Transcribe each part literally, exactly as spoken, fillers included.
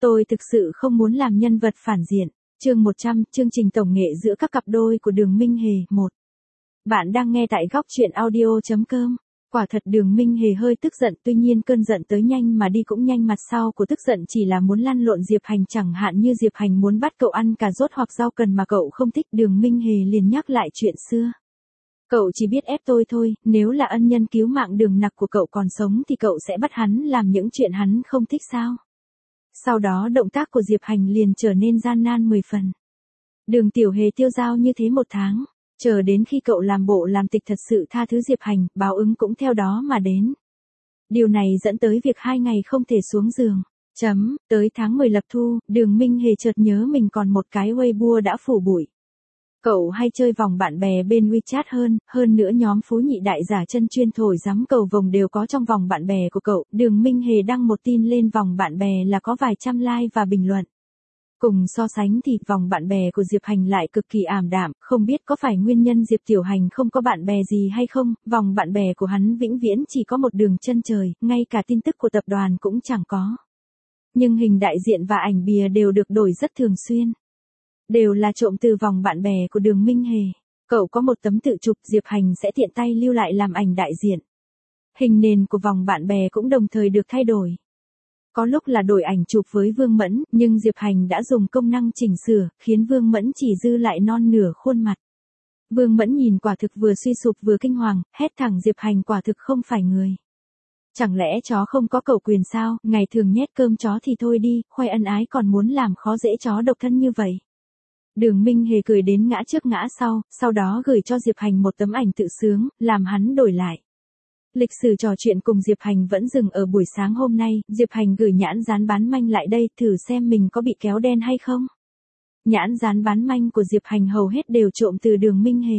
Tôi thực sự không muốn làm nhân vật phản diện. Chương một trăm, chương trình tổng nghệ giữa các cặp đôi của Đường Minh Hề, một. Bạn đang nghe tại góc truyện audio chấm com. Quả thật Đường Minh Hề hơi tức giận, tuy nhiên cơn giận tới nhanh mà đi cũng nhanh, mặt sau của tức giận chỉ là muốn lăn lộn Diệp Hành, chẳng hạn như Diệp Hành muốn bắt cậu ăn cà rốt hoặc rau cần mà cậu không thích, Đường Minh Hề liền nhắc lại chuyện xưa. Cậu chỉ biết ép tôi thôi, nếu là ân nhân cứu mạng Đường Nặc của cậu còn sống thì cậu sẽ bắt hắn làm những chuyện hắn không thích sao? Sau đó động tác của Diệp Hành liền trở nên gian nan mười phần. Đường Tiểu Hề tiêu dao như thế một tháng, chờ đến khi cậu làm bộ làm tịch thật sự tha thứ Diệp Hành, báo ứng cũng theo đó mà đến. Điều này dẫn tới việc hai ngày không thể xuống giường. Chấm, tới tháng mười lập thu, Đường Minh Hề chợt nhớ mình còn một cái Weibo đã phủ bụi. Cậu hay chơi vòng bạn bè bên WeChat hơn, hơn nữa nhóm phú nhị đại giả chân chuyên thổi giám cầu vồng đều có trong vòng bạn bè của cậu. Đường Minh Hề đăng một tin lên vòng bạn bè là có vài trăm like và bình luận. Cùng so sánh thì vòng bạn bè của Diệp Hành lại cực kỳ ảm đạm, không biết có phải nguyên nhân Diệp Tiểu Hành không có bạn bè gì hay không, vòng bạn bè của hắn vĩnh viễn chỉ có một đường chân trời, ngay cả tin tức của tập đoàn cũng chẳng có. Nhưng hình đại diện và ảnh bìa đều được đổi rất thường xuyên. Đều là trộm từ vòng bạn bè của Đường Minh Hề. Cậu có một tấm tự chụp, Diệp Hành sẽ tiện tay lưu lại làm ảnh đại diện. Hình nền của vòng bạn bè cũng đồng thời được thay đổi. Có lúc là đổi ảnh chụp với Vương Mẫn, nhưng Diệp Hành đã dùng công năng chỉnh sửa, khiến Vương Mẫn chỉ dư lại non nửa khuôn mặt. Vương Mẫn nhìn quả thực vừa suy sụp vừa kinh hoàng, hét thẳng Diệp Hành quả thực không phải người. Chẳng lẽ chó không có cậu quyền sao, ngày thường nhét cơm chó thì thôi đi, khoe ân ái còn muốn làm khó dễ chó độc thân như vậy. Đường Minh Hề cười đến ngã trước ngã sau, sau đó gửi cho Diệp Hành một tấm ảnh tự sướng, làm hắn đổi lại. Lịch sử trò chuyện cùng Diệp Hành vẫn dừng ở buổi sáng hôm nay, Diệp Hành gửi nhãn dán bán manh lại đây, thử xem mình có bị kéo đen hay không. Nhãn dán bán manh của Diệp Hành hầu hết đều trộm từ Đường Minh Hề.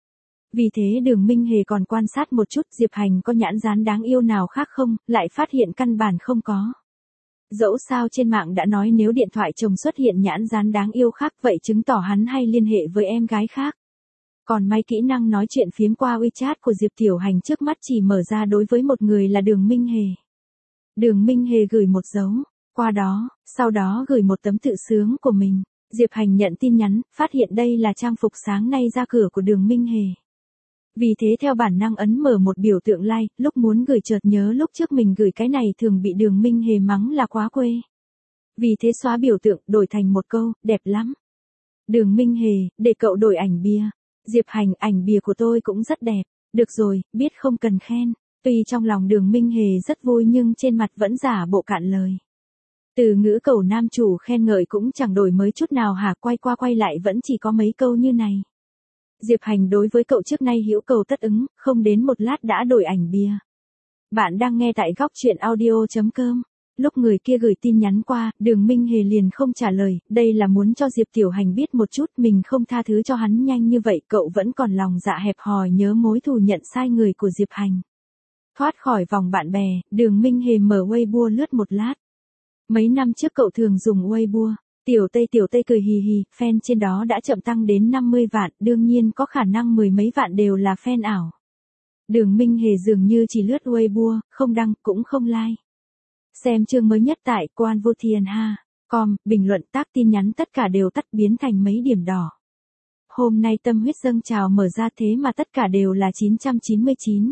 Vì thế Đường Minh Hề còn quan sát một chút Diệp Hành có nhãn dán đáng yêu nào khác không, lại phát hiện căn bản không có. Dẫu sao trên mạng đã nói nếu điện thoại chồng xuất hiện nhãn dán đáng yêu khác vậy chứng tỏ hắn hay liên hệ với em gái khác. Còn may kỹ năng nói chuyện phiếm qua WeChat của Diệp Tiểu Hành trước mắt chỉ mở ra đối với một người là Đường Minh Hề. Đường Minh Hề gửi một dấu, qua đó, sau đó gửi một tấm tự sướng của mình. Diệp Hành nhận tin nhắn, phát hiện đây là trang phục sáng nay ra cửa của Đường Minh Hề. Vì thế theo bản năng ấn mở một biểu tượng like, lúc muốn gửi chợt nhớ lúc trước mình gửi cái này thường bị Đường Minh Hề mắng là quá quê. Vì thế xóa biểu tượng, đổi thành một câu, đẹp lắm. Đường Minh Hề, để cậu đổi ảnh bìa. Diệp Hành, ảnh bìa của tôi cũng rất đẹp. Được rồi, biết không cần khen. Tuy trong lòng Đường Minh Hề rất vui nhưng trên mặt vẫn giả bộ cạn lời. Từ ngữ cầu nam chủ khen ngợi cũng chẳng đổi mới chút nào hả, quay qua quay lại vẫn chỉ có mấy câu như này. Diệp Hành đối với cậu trước nay hữu cầu tất ứng, không đến một lát đã đổi ảnh bìa. Bạn đang nghe tại góc truyện audio chấm com. Lúc người kia gửi tin nhắn qua, Đường Minh Hề liền không trả lời, đây là muốn cho Diệp Tiểu Hành biết một chút mình không tha thứ cho hắn nhanh như vậy, cậu vẫn còn lòng dạ hẹp hòi nhớ mối thù nhận sai người của Diệp Hành. Thoát khỏi vòng bạn bè, Đường Minh Hề mở Weibo lướt một lát. Mấy năm trước cậu thường dùng Weibo. Tiểu Tây Tiểu Tây cười hì hì, fan trên đó đã chậm tăng đến năm mươi vạn, đương nhiên có khả năng mười mấy vạn đều là fan ảo. Đường Minh Hề dường như chỉ lướt Weibo, không đăng, cũng không like. Xem chương mới nhất tại Quan Vô Thiên Ha. Com, bình luận tác tin nhắn tất cả đều tắt biến thành mấy điểm đỏ. Hôm nay tâm huyết dâng trào mở ra thế mà tất cả đều là chín trăm chín mươi chín.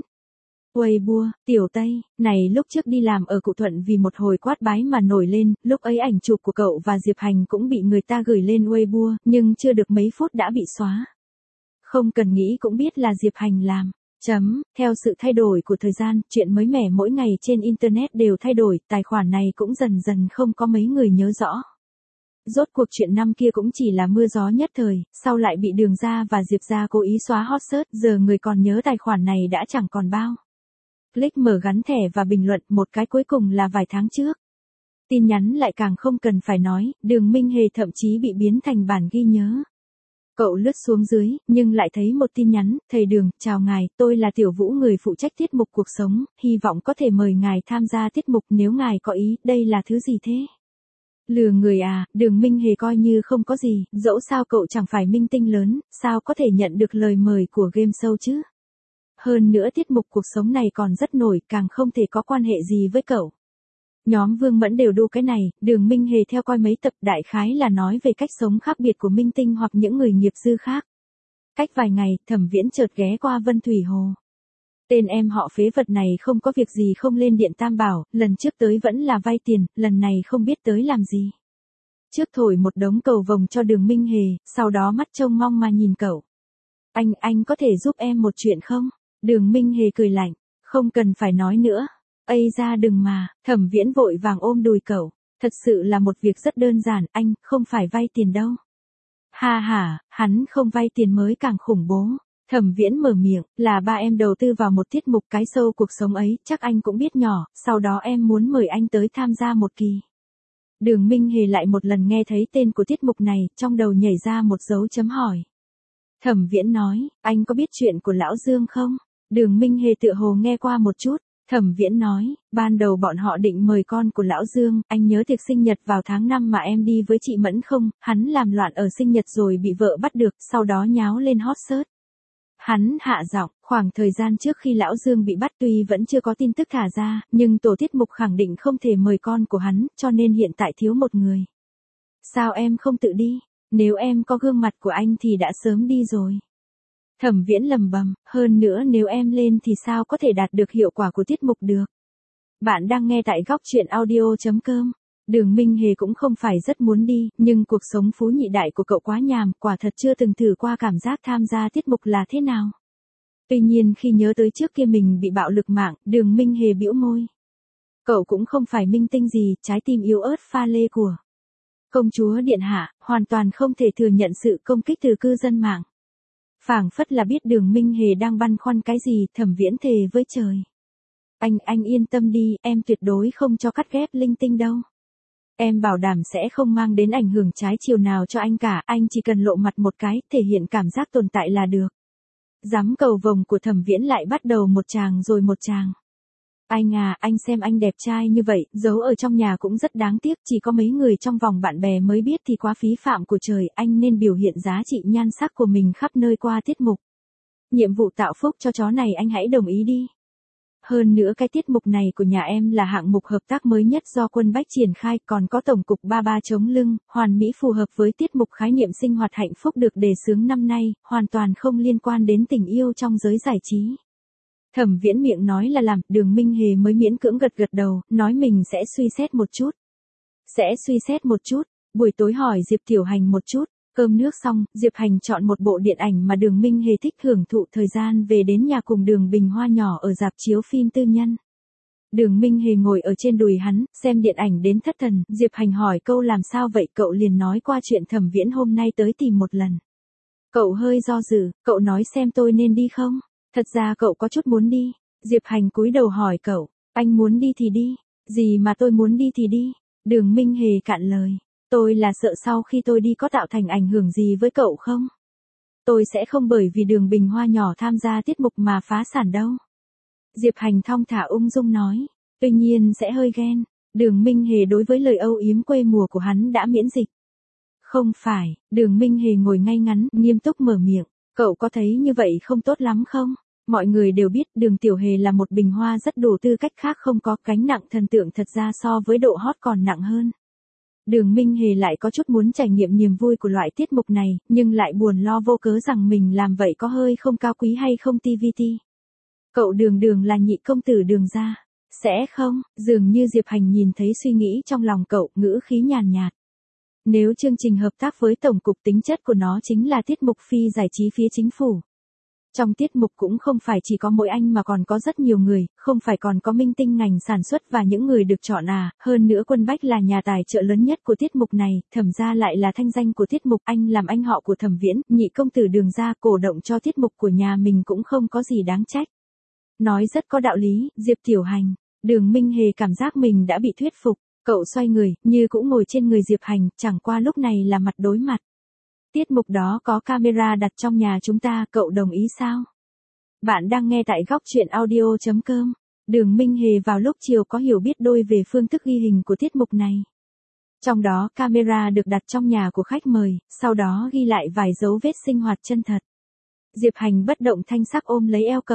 Weibo, Tiểu Tây, này lúc trước đi làm ở Cụ Thuận vì một hồi quát bái mà nổi lên, lúc ấy ảnh chụp của cậu và Diệp Hành cũng bị người ta gửi lên Weibo, nhưng chưa được mấy phút đã bị xóa. Không cần nghĩ cũng biết là Diệp Hành làm. Chấm, theo sự thay đổi của thời gian, chuyện mới mẻ mỗi ngày trên Internet đều thay đổi, tài khoản này cũng dần dần không có mấy người nhớ rõ. Rốt cuộc chuyện năm kia cũng chỉ là mưa gió nhất thời, sau lại bị Đường Gia và Diệp Gia cố ý xóa hot search, giờ người còn nhớ tài khoản này đã chẳng còn bao. Click mở gắn thẻ và bình luận, một cái cuối cùng là vài tháng trước. Tin nhắn lại càng không cần phải nói, Đường Minh Hề thậm chí bị biến thành bản ghi nhớ. Cậu lướt xuống dưới, nhưng lại thấy một tin nhắn, thầy Đường, chào ngài, tôi là Tiểu Vũ người phụ trách tiết mục cuộc sống, hy vọng có thể mời ngài tham gia tiết mục nếu ngài có ý, đây là thứ gì thế? Lừa người à, Đường Minh Hề coi như không có gì, dẫu sao cậu chẳng phải minh tinh lớn, sao có thể nhận được lời mời của game show chứ? Hơn nữa tiết mục cuộc sống này còn rất nổi, càng không thể có quan hệ gì với cậu. Nhóm Vương Mẫn đều đu cái này, Đường Minh Hề theo coi mấy tập đại khái là nói về cách sống khác biệt của minh tinh hoặc những người nghiệp dư khác. Cách vài ngày, Thẩm Viễn chợt ghé qua Vân Thủy Hồ. Tên em họ phế vật này không có việc gì không lên điện Tam Bảo, lần trước tới vẫn là vay tiền, lần này không biết tới làm gì. Trước thổi một đống cầu vồng cho Đường Minh Hề, sau đó mắt trông mong mà nhìn cậu. Anh, anh có thể giúp em một chuyện không? Đường Minh Hề cười lạnh, không cần phải nói nữa. Ây ra đừng mà, Thẩm Viễn vội vàng ôm đùi cậu. Thật sự là một việc rất đơn giản, anh, không phải vay tiền đâu. Ha ha, hắn không vay tiền mới càng khủng bố. Thẩm Viễn mở miệng, là ba em đầu tư vào một tiết mục cái show cuộc sống ấy, chắc anh cũng biết nhỏ, sau đó em muốn mời anh tới tham gia một kỳ. Đường Minh Hề lại một lần nghe thấy tên của tiết mục này, trong đầu nhảy ra một dấu chấm hỏi. Thẩm Viễn nói, anh có biết chuyện của Lão Dương không? Đường Minh Hề tựa hồ nghe qua một chút. Thẩm Viễn nói, ban đầu bọn họ định mời con của Lão Dương, anh nhớ tiệc sinh nhật vào tháng năm mà em đi với chị Mẫn không, hắn làm loạn ở sinh nhật rồi bị vợ bắt được, sau đó nháo lên hot search. Hắn hạ giọng, khoảng thời gian trước khi Lão Dương bị bắt tuy vẫn chưa có tin tức thả ra, nhưng tổ tiết mục khẳng định không thể mời con của hắn, cho nên hiện tại thiếu một người. Sao em không tự đi? Nếu em có gương mặt của anh thì đã sớm đi rồi. Thẩm Viễn lầm bầm, hơn nữa nếu em lên thì sao có thể đạt được hiệu quả của tiết mục được. Bạn đang nghe tại góc truyện audio chấm com. Đường Minh Hề cũng không phải rất muốn đi, nhưng cuộc sống phú nhị đại của cậu quá nhàm, quả thật chưa từng thử qua cảm giác tham gia tiết mục là thế nào. Tuy nhiên khi nhớ tới trước kia mình bị bạo lực mạng, Đường Minh Hề bĩu môi. Cậu cũng không phải minh tinh gì, trái tim yếu ớt pha lê của công chúa điện hạ, hoàn toàn không thể thừa nhận sự công kích từ cư dân mạng. Phảng phất là biết Đường Minh Hề đang băn khoăn cái gì, Thẩm Viễn thề với trời. Anh, anh yên tâm đi, em tuyệt đối không cho cắt ghép linh tinh đâu. Em bảo đảm sẽ không mang đến ảnh hưởng trái chiều nào cho anh cả, anh chỉ cần lộ mặt một cái, thể hiện cảm giác tồn tại là được. Giám cầu vồng của Thẩm Viễn lại bắt đầu một tràng rồi một tràng. Anh à, anh xem anh đẹp trai như vậy, giấu ở trong nhà cũng rất đáng tiếc, chỉ có mấy người trong vòng bạn bè mới biết thì quá phí phạm của trời, anh nên biểu hiện giá trị nhan sắc của mình khắp nơi qua tiết mục. Nhiệm vụ tạo phúc cho chó này anh hãy đồng ý đi. Hơn nữa cái tiết mục này của nhà em là hạng mục hợp tác mới nhất do Quân Bách triển khai, còn có tổng cục ba ba chống lưng, hoàn mỹ phù hợp với tiết mục khái niệm sinh hoạt hạnh phúc được đề xướng năm nay, hoàn toàn không liên quan đến tình yêu trong giới giải trí. Thẩm Viễn miệng nói là làm, Đường Minh Hề mới miễn cưỡng gật gật đầu, nói mình sẽ suy xét một chút. Sẽ suy xét một chút, buổi tối hỏi Diệp Tiểu Hành một chút, cơm nước xong, Diệp Hành chọn một bộ điện ảnh mà Đường Minh Hề thích hưởng thụ thời gian về đến nhà cùng Đường Bình Hoa nhỏ ở rạp chiếu phim tư nhân. Đường Minh Hề ngồi ở trên đùi hắn, xem điện ảnh đến thất thần, Diệp Hành hỏi câu làm sao vậy, cậu liền nói qua chuyện Thẩm Viễn hôm nay tới tìm một lần. Cậu hơi do dự, cậu nói xem tôi nên đi không? Thật ra cậu có chút muốn đi. Diệp Hành cúi đầu hỏi cậu, anh muốn đi thì đi, gì mà tôi muốn đi thì đi. Đường Minh Hề cạn lời, tôi là sợ sau khi tôi đi có tạo thành ảnh hưởng gì với cậu không? Tôi sẽ không bởi vì Đường Bình Hoa nhỏ tham gia tiết mục mà phá sản đâu. Diệp Hành thong thả ung dung nói, tuy nhiên sẽ hơi ghen. Đường Minh Hề đối với lời âu yếm quê mùa của hắn đã miễn dịch. Không phải, Đường Minh Hề ngồi ngay ngắn, nghiêm túc mở miệng, cậu có thấy như vậy không tốt lắm không? Mọi người đều biết Đường Tiểu Hề là một bình hoa rất đủ tư cách khác, không có gánh nặng thần tượng thật ra so với độ hot còn nặng hơn. Đường Minh Hề lại có chút muốn trải nghiệm niềm vui của loại tiết mục này, nhưng lại buồn lo vô cớ rằng mình làm vậy có hơi không cao quý hay không tê vê tê. Cậu Đường Đường là nhị công tử Đường gia. Sẽ không, dường như Diệp Hành nhìn thấy suy nghĩ trong lòng cậu, ngữ khí nhàn nhạt. Nếu chương trình hợp tác với tổng cục tính chất của nó chính là tiết mục phi giải trí phía chính phủ. Trong tiết mục cũng không phải chỉ có mỗi anh mà còn có rất nhiều người, không phải còn có minh tinh ngành sản xuất và những người được chọn à, hơn nữa Quân Bách là nhà tài trợ lớn nhất của tiết mục này, Thẩm gia lại là thanh danh của tiết mục, anh làm anh họ của Thẩm Viễn, nhị công tử Đường gia cổ động cho tiết mục của nhà mình cũng không có gì đáng trách. Nói rất có đạo lý, Diệp Tiểu Hành. Đường Minh Hề cảm giác mình đã bị thuyết phục, cậu xoay người, như cũng ngồi trên người Diệp Hành, chẳng qua lúc này là mặt đối mặt. Tiết mục đó có camera đặt trong nhà chúng ta, cậu đồng ý sao? Bạn đang nghe tại góc truyện audio chấm com. Đường Minh Hề vào lúc chiều có hiểu biết đôi về phương thức ghi hình của tiết mục này. Trong đó camera được đặt trong nhà của khách mời, sau đó ghi lại vài dấu vết sinh hoạt chân thật. Diệp Hành bất động thanh sắc ôm lấy eo cậu.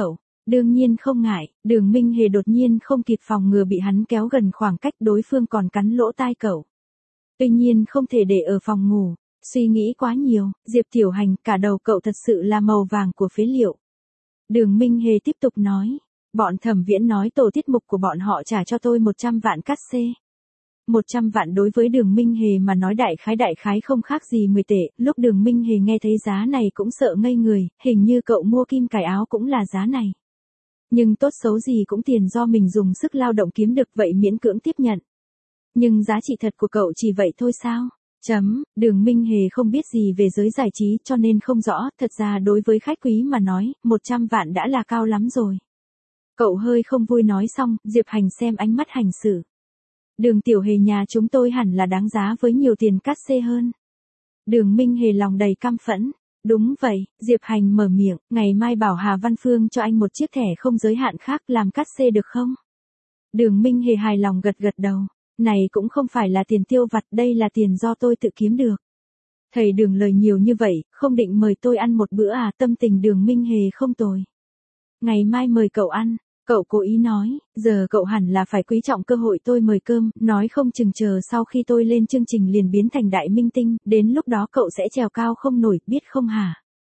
Đương nhiên không ngại, Đường Minh Hề đột nhiên không kịp phòng ngừa bị hắn kéo gần khoảng cách đối phương còn cắn lỗ tai cậu. Tuy nhiên không thể để ở phòng ngủ, suy nghĩ quá nhiều, Diệp Tiểu Hành, cả đầu cậu thật sự là màu vàng của phế liệu. Đường Minh Hề tiếp tục nói, bọn Thẩm Viễn nói tổ tiết mục của bọn họ trả cho tôi một trăm vạn cát xê. một trăm vạn đối với Đường Minh Hề mà nói đại khái đại khái không khác gì mười tệ, lúc Đường Minh Hề nghe thấy giá này cũng sợ ngây người, hình như cậu mua kim cài áo cũng là giá này. Nhưng tốt xấu gì cũng tiền do mình dùng sức lao động kiếm được vậy miễn cưỡng tiếp nhận. Nhưng giá trị thật của cậu chỉ vậy thôi sao? Chấm, Đường Minh Hề không biết gì về giới giải trí cho nên không rõ, thật ra đối với khách quý mà nói, một trăm vạn đã là cao lắm rồi. Cậu hơi không vui nói xong, Diệp Hành xem ánh mắt hành xử. Đường Tiểu Hề nhà chúng tôi hẳn là đáng giá với nhiều tiền cát xê hơn. Đường Minh Hề lòng đầy căm phẫn. Đúng vậy, Diệp Hành mở miệng, ngày mai bảo Hà Văn Phương cho anh một chiếc thẻ không giới hạn khác làm cát xê được không? Đường Minh Hề hài lòng gật gật đầu. Này cũng không phải là tiền tiêu vặt, đây là tiền do tôi tự kiếm được. Thầy Đường lời nhiều như vậy, không định mời tôi ăn một bữa à? Tâm tình Đường Minh Hề không tồi. Ngày mai mời cậu ăn. Cậu cố ý nói, giờ cậu hẳn là phải quý trọng cơ hội tôi mời cơm, nói không chừng chờ sau khi tôi lên chương trình liền biến thành đại minh tinh, đến lúc đó cậu sẽ trèo cao không nổi, biết không hả?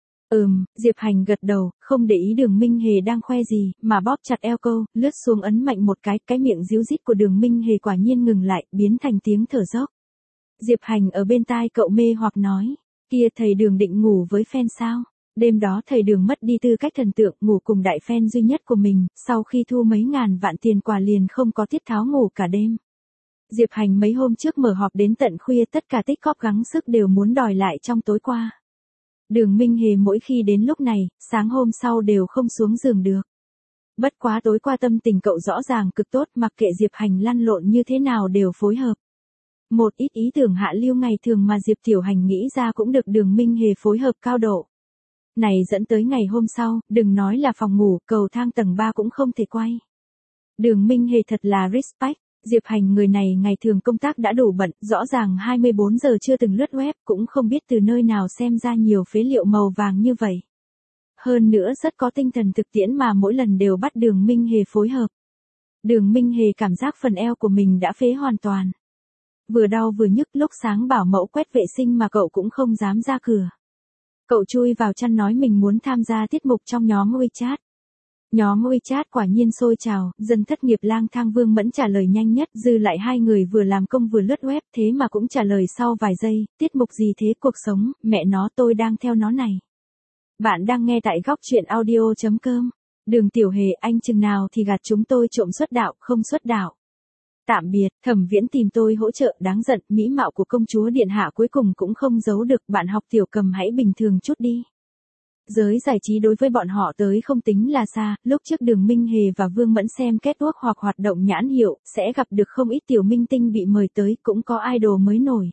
Ừm, Diệp Hành gật đầu, không để ý Đường Minh Hề đang khoe gì, mà bóp chặt eo câu, lướt xuống ấn mạnh một cái, cái miệng ríu rít của Đường Minh Hề quả nhiên ngừng lại, biến thành tiếng thở dốc. Diệp Hành ở bên tai cậu mê hoặc nói, kia thầy Đường định ngủ với fan sao? Đêm đó thầy Đường mất đi tư cách thần tượng, ngủ cùng đại fan duy nhất của mình, sau khi thu mấy ngàn vạn tiền quà liền không có tiết tháo ngủ cả đêm. Diệp Hành mấy hôm trước mở họp đến tận khuya, tất cả tích cóp gắng sức đều muốn đòi lại trong tối qua. Đường Minh Hề mỗi khi đến lúc này, sáng hôm sau đều không xuống giường được. Bất quá tối qua tâm tình cậu rõ ràng cực tốt, mặc kệ Diệp Hành lăn lộn như thế nào đều phối hợp. Một ít ý tưởng hạ lưu ngày thường mà Diệp Tiểu Hành nghĩ ra cũng được Đường Minh Hề phối hợp cao độ. Này dẫn tới ngày hôm sau, đừng nói là phòng ngủ, cầu thang tầng ba cũng không thể quay. Đường Minh Hề thật là respect, Diệp Hành người này ngày thường công tác đã đủ bận, rõ ràng hai mươi bốn giờ chưa từng lướt web, cũng không biết từ nơi nào xem ra nhiều phế liệu màu vàng như vậy. Hơn nữa rất có tinh thần thực tiễn mà mỗi lần đều bắt Đường Minh Hề phối hợp. Đường Minh Hề cảm giác phần eo của mình đã phế hoàn toàn. Vừa đau vừa nhức, lúc sáng bảo mẫu quét vệ sinh mà cậu cũng không dám ra cửa. Cậu chui vào chăn nói mình muốn tham gia tiết mục trong nhóm WeChat. Nhóm WeChat quả nhiên sôi trào, dân thất nghiệp lang thang Vương Mẫn trả lời nhanh nhất, dư lại hai người vừa làm công vừa lướt web, thế mà cũng trả lời sau vài giây, tiết mục gì thế, cuộc sống, mẹ nó tôi đang theo nó này. Bạn đang nghe tại góc truyện audio chấm com. Đường Tiểu Hề, anh chừng nào thì gạt chúng tôi trộm xuất đạo, không xuất đạo. Tạm biệt, Thẩm Viễn tìm tôi hỗ trợ, đáng giận, mỹ mạo của công chúa điện hạ cuối cùng cũng không giấu được, bạn học Tiểu Cầm hãy bình thường chút đi. Giới giải trí đối với bọn họ tới không tính là xa, lúc trước Đường Minh Hề và Vương Mẫn xem catwalk hoặc hoạt động nhãn hiệu, sẽ gặp được không ít tiểu minh tinh bị mời tới, cũng có idol mới nổi.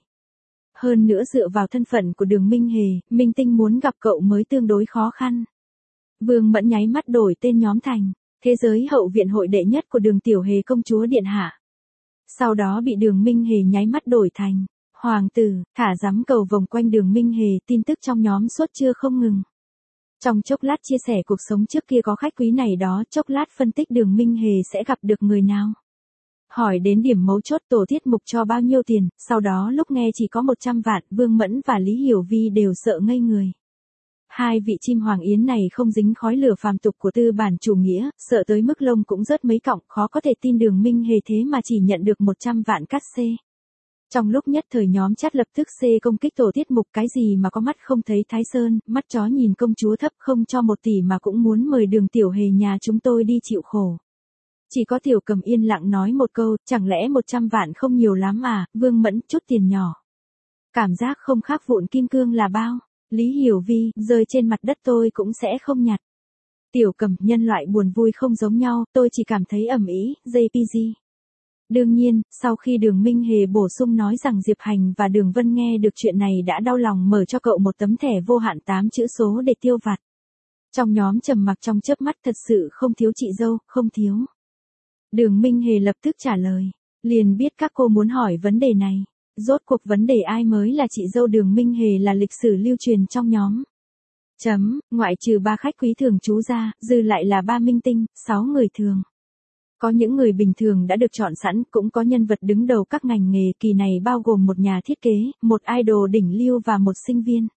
Hơn nữa dựa vào thân phận của Đường Minh Hề, minh tinh muốn gặp cậu mới tương đối khó khăn. Vương Mẫn nháy mắt đổi tên nhóm thành Thế giới hậu viện hội đệ nhất của Đường Tiểu Hề công chúa điện hạ. Sau đó bị Đường Minh Hề nháy mắt đổi thành Hoàng tử, thả rắm cầu vòng quanh Đường Minh Hề, tin tức trong nhóm suốt trưa không ngừng. Trong chốc lát chia sẻ cuộc sống trước kia có khách quý này đó, chốc lát phân tích Đường Minh Hề sẽ gặp được người nào. Hỏi đến điểm mấu chốt tổ tiết mục cho bao nhiêu tiền, sau đó lúc nghe chỉ có một trăm vạn, Vương Mẫn và Lý Hiểu Vi đều sợ ngây người. Hai vị chim hoàng yến này không dính khói lửa phàm tục của tư bản chủ nghĩa, sợ tới mức lông cũng rớt mấy cọng, khó có thể tin Đường Minh Hề thế mà chỉ nhận được một trăm vạn cát xê. Trong lúc nhất thời nhóm chat lập tức xê công kích tổ tiết mục, cái gì mà có mắt không thấy Thái Sơn, mắt chó nhìn công chúa thấp, không cho một tỷ mà cũng muốn mời Đường Tiểu Hề nhà chúng tôi đi chịu khổ. Chỉ có Tiểu Cầm yên lặng nói một câu, chẳng lẽ một trăm vạn không nhiều lắm à, Vương Mẫn, chút tiền nhỏ. Cảm giác không khác vụn kim cương là bao. Lý Hiểu Vi, rơi trên mặt đất tôi cũng sẽ không nhặt. Tiểu Cầm, nhân loại buồn vui không giống nhau, tôi chỉ cảm thấy ầm ĩ, jê pê giê. Đương nhiên, sau khi Đường Minh Hề bổ sung nói rằng Diệp Hành và Đường Vân nghe được chuyện này đã đau lòng mở cho cậu một tấm thẻ vô hạn tám chữ số để tiêu vặt. Trong nhóm trầm mặc trong chớp mắt, thật sự không thiếu chị dâu, không thiếu. Đường Minh Hề lập tức trả lời, liền biết các cô muốn hỏi vấn đề này. Rốt cuộc vấn đề ai mới là chị dâu Đường Minh Hề là lịch sử lưu truyền trong nhóm. Chấm, ngoại trừ ba khách quý thường trú ra, dư lại là ba minh tinh, sáu người thường. Có những người bình thường đã được chọn sẵn, cũng có nhân vật đứng đầu các ngành nghề, kỳ này bao gồm một nhà thiết kế, một idol đỉnh lưu và một sinh viên.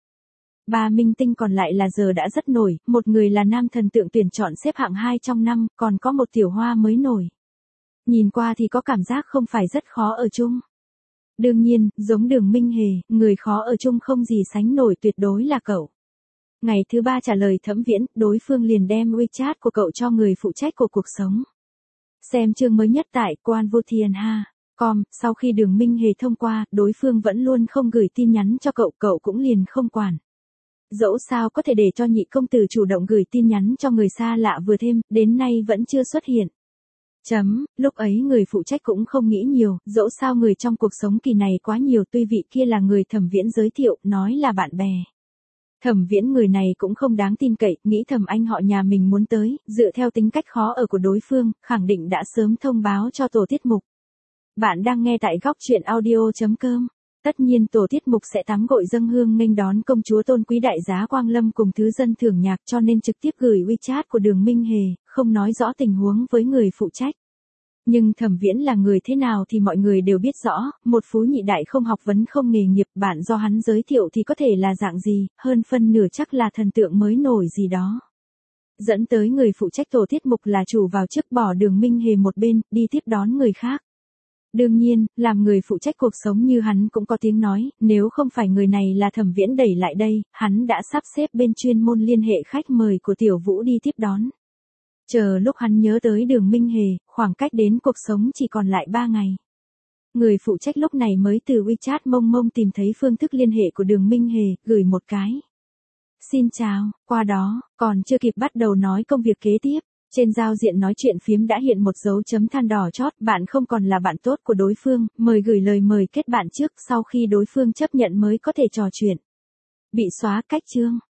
Ba minh tinh còn lại là giờ đã rất nổi, một người là nam thần tượng tuyển chọn xếp hạng hai trong năm, còn có một tiểu hoa mới nổi. Nhìn qua thì có cảm giác không phải rất khó ở chung. Đương nhiên, giống Đường Minh Hề, người khó ở chung không gì sánh nổi tuyệt đối là cậu. Ngày thứ ba trả lời Thẩm Viễn, đối phương liền đem WeChat của cậu cho người phụ trách của cuộc sống. Xem chương mới nhất tại Quan Vô Thiên Ha. Com, sau khi Đường Minh Hề thông qua, đối phương vẫn luôn không gửi tin nhắn cho cậu, cậu cũng liền không quản. Dẫu sao có thể để cho nhị công tử chủ động gửi tin nhắn cho người xa lạ vừa thêm, đến nay vẫn chưa xuất hiện. Chấm, lúc ấy người phụ trách cũng không nghĩ nhiều, dẫu sao người trong cuộc sống kỳ này quá nhiều, tuy vị kia là người Thẩm Viễn giới thiệu, nói là bạn bè. Thẩm Viễn người này cũng không đáng tin cậy, nghĩ thầm anh họ nhà mình muốn tới, dựa theo tính cách khó ở của đối phương, khẳng định đã sớm thông báo cho tổ tiết mục. Bạn đang nghe tại góc truyện audio chấm com. Tất nhiên tổ tiết mục sẽ tắm gội dâng hương nghênh đón công chúa tôn quý đại giá Quang Lâm cùng thứ dân thưởng nhạc, cho nên trực tiếp gửi WeChat của Đường Minh Hề, không nói rõ tình huống với người phụ trách. Nhưng Thẩm Viễn là người thế nào thì mọi người đều biết rõ, một phú nhị đại không học vấn không nghề nghiệp, bạn do hắn giới thiệu thì có thể là dạng gì, hơn phân nửa chắc là thần tượng mới nổi gì đó. Dẫn tới người phụ trách tổ tiết mục là chủ vào trước bỏ Đường Minh Hề một bên, đi tiếp đón người khác. Đương nhiên, làm người phụ trách cuộc sống như hắn cũng có tiếng nói, nếu không phải người này là Thẩm Viễn đẩy lại đây, hắn đã sắp xếp bên chuyên môn liên hệ khách mời của Tiểu Vũ đi tiếp đón. Chờ lúc hắn nhớ tới Đường Minh Hề, khoảng cách đến cuộc sống chỉ còn lại ba ngày. Người phụ trách lúc này mới từ WeChat mông mông tìm thấy phương thức liên hệ của Đường Minh Hề, gửi một cái. Xin chào, qua đó, còn chưa kịp bắt đầu nói công việc kế tiếp. Trên giao diện nói chuyện phiếm đã hiện một dấu chấm than đỏ chót, bạn không còn là bạn tốt của đối phương, mời gửi lời mời kết bạn trước, sau khi đối phương chấp nhận mới có thể trò chuyện. Bị xóa cách chương.